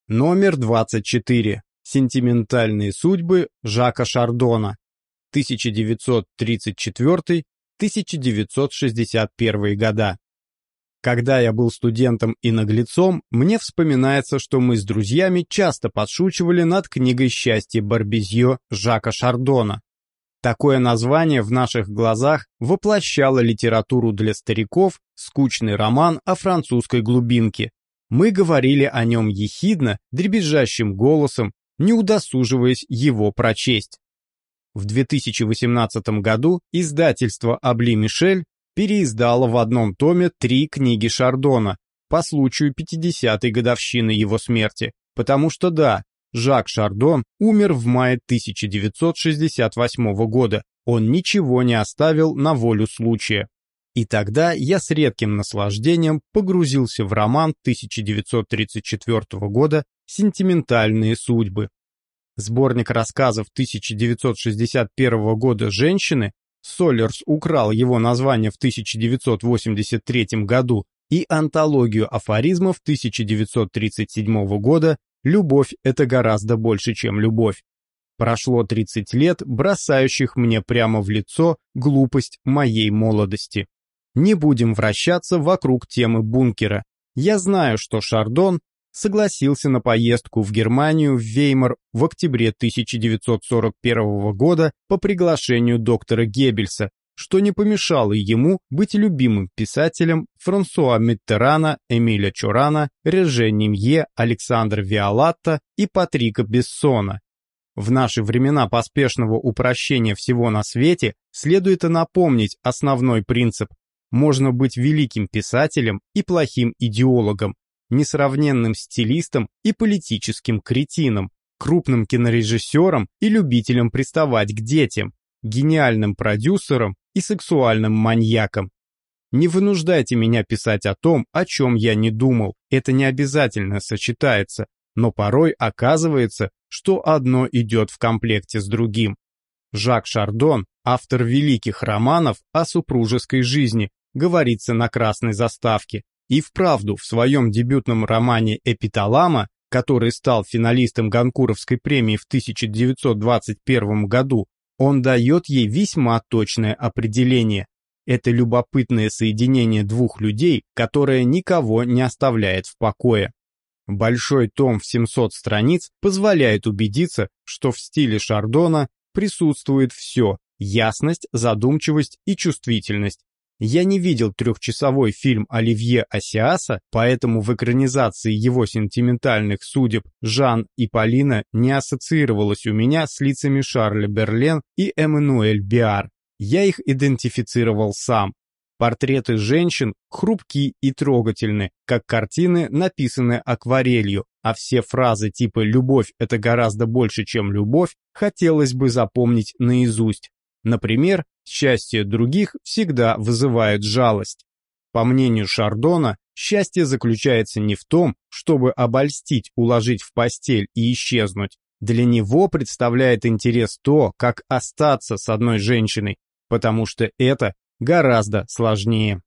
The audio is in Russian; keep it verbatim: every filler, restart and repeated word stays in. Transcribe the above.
Номер двадцать четыре. Сентиментальные судьбы Жака Шардона. тысяча девятьсот тридцать четвёртый — тысяча девятьсот шестьдесят первый года. Когда я был студентом и наглецом, мне вспоминается, что мы с друзьями часто подшучивали над книгой «Счастье Барбизье» Жака Шардона. Такое название в наших глазах воплощало литературу для стариков, скучный роман о французской глубинке. Мы говорили о нем ехидно, дребезжащим голосом, не удосуживаясь его прочесть. В две тысячи восемнадцатом году издательство «Абли Мишель» переиздало в одном томе три книги Шардона по случаю пятидесятой годовщины его смерти, потому что да, Жак Шардон умер в мае тысяча девятьсот шестьдесят восьмого года, он ничего не оставил на волю случая. И тогда я с редким наслаждением погрузился в роман тысяча девятьсот тридцать четвёртого года «Сентиментальные судьбы». Сборник рассказов тысяча девятьсот шестьдесят первого года «Женщины», Соллерс украл его название в тысяча девятьсот восемьдесят третьем году, и антологию афоризмов тысяча девятьсот тридцать седьмого года «Любовь — это гораздо больше, чем любовь». Прошло тридцать лет, бросающих мне прямо в лицо глупость моей молодости. Не будем вращаться вокруг темы бункера. Я знаю, что Шардон согласился на поездку в Германию в Веймар в октябре тысяча девятьсот сорок первого года по приглашению доктора Геббельса, что не помешало ему быть любимым писателем Франсуа Миттерана, Эмиля Чорана, Реже Нимье, Александра Виолатта и Патрика Бессона. В наши времена поспешного упрощения всего на свете следует и напомнить основной принцип: можно быть великим писателем и плохим идеологом, несравненным стилистом и политическим кретином, крупным кинорежиссером и любителем приставать к детям, гениальным продюсером и сексуальным маньяком. Не вынуждайте меня писать о том, о чем я не думал, это не обязательно сочетается, но порой оказывается, что одно идет в комплекте с другим. Жак Шардон, автор великих романов о супружеской жизни, говорится на красной заставке. И вправду в своем дебютном романе «Эпиталама», который стал финалистом Гонкуровской премии в тысяча девятьсот двадцать первом году, он дает ей весьма точное определение. Это любопытное соединение двух людей, которое никого не оставляет в покое. Большой том в семьсот страниц позволяет убедиться, что в стиле Шардона присутствует все – ясность, задумчивость и чувствительность. Я не видел трехчасовой фильм Оливье Ассиаса, поэтому в экранизации его сентиментальных судеб Жан и Полина не ассоциировалось у меня с лицами Шарля Берлен и Эммануэль Биар. Я их идентифицировал сам. Портреты женщин хрупки и трогательны, как картины, написанные акварелью, а все фразы типа «любовь — это гораздо больше, чем любовь» хотелось бы запомнить наизусть. Например, счастье других всегда вызывает жалость. По мнению Шардона, счастье заключается не в том, чтобы обольстить, уложить в постель и исчезнуть. Для него представляет интерес то, как остаться с одной женщиной, потому что это гораздо сложнее.